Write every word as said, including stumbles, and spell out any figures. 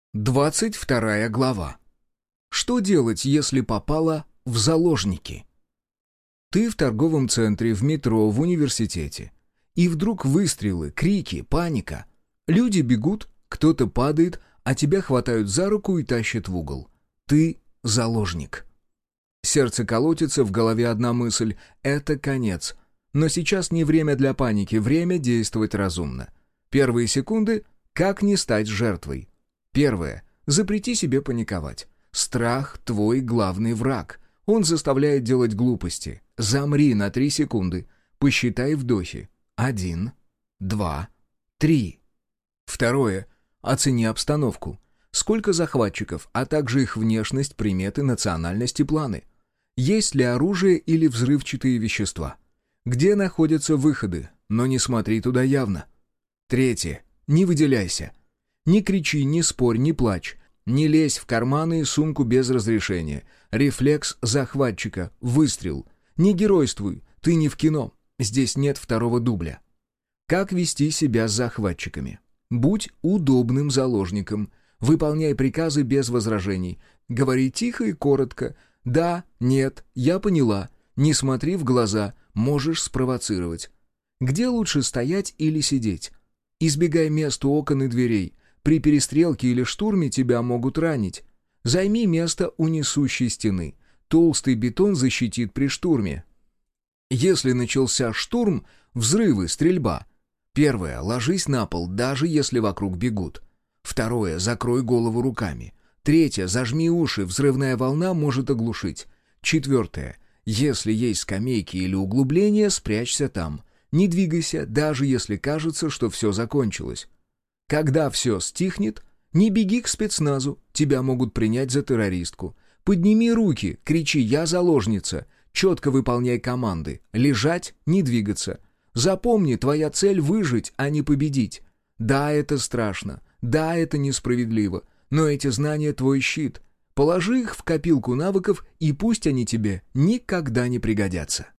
Двадцать вторая глава. Что делать, если попала в заложники? Ты в торговом центре, в метро, в университете. И вдруг выстрелы, крики, паника. Люди бегут, кто-то падает, а тебя хватают за руку и тащат в угол. Ты заложник. Сердце колотится, в голове одна мысль — это конец. Но сейчас не время для паники, время действовать разумно. Первые секунды — как не стать жертвой. Первое. Запрети себе паниковать. Страх — твой главный враг. Он заставляет делать глупости. Замри на три секунды. Посчитай вдохи. Один, два, три. Второе. Оцени обстановку. Сколько захватчиков, а также их внешность, приметы, национальность и планы. Есть ли оружие или взрывчатые вещества? Где находятся выходы? Но не смотри туда явно. Третье. Не выделяйся. Не кричи, не спорь, не плачь. Не лезь в карманы и сумку без разрешения. Рефлекс захватчика. Выстрел. Не геройствуй. Ты не в кино. Здесь нет второго дубля. Как вести себя с захватчиками? Будь удобным заложником. Выполняй приказы без возражений. Говори тихо и коротко. «Да», «нет», «я поняла». Не смотри в глаза. Можешь спровоцировать. Где лучше стоять или сидеть? Избегай мест у окон и дверей. При перестрелке или штурме тебя могут ранить. Займи место у несущей стены. Толстый бетон защитит при штурме. Если начался штурм, взрывы, стрельба. Первое. Ложись на пол, даже если вокруг бегут. Второе. Закрой голову руками. Третье. Зажми уши, взрывная волна может оглушить. Четвертое. Если есть скамейки или углубления, спрячься там. Не двигайся, даже если кажется, что все закончилось. Когда все стихнет, не беги к спецназу, тебя могут принять за террористку. Подними руки, кричи «Я заложница», четко выполняй команды, лежать, не двигаться. Запомни, твоя цель — выжить, а не победить. Да, это страшно, да, это несправедливо, но эти знания — твой щит. Положи их в копилку навыков, и пусть они тебе никогда не пригодятся.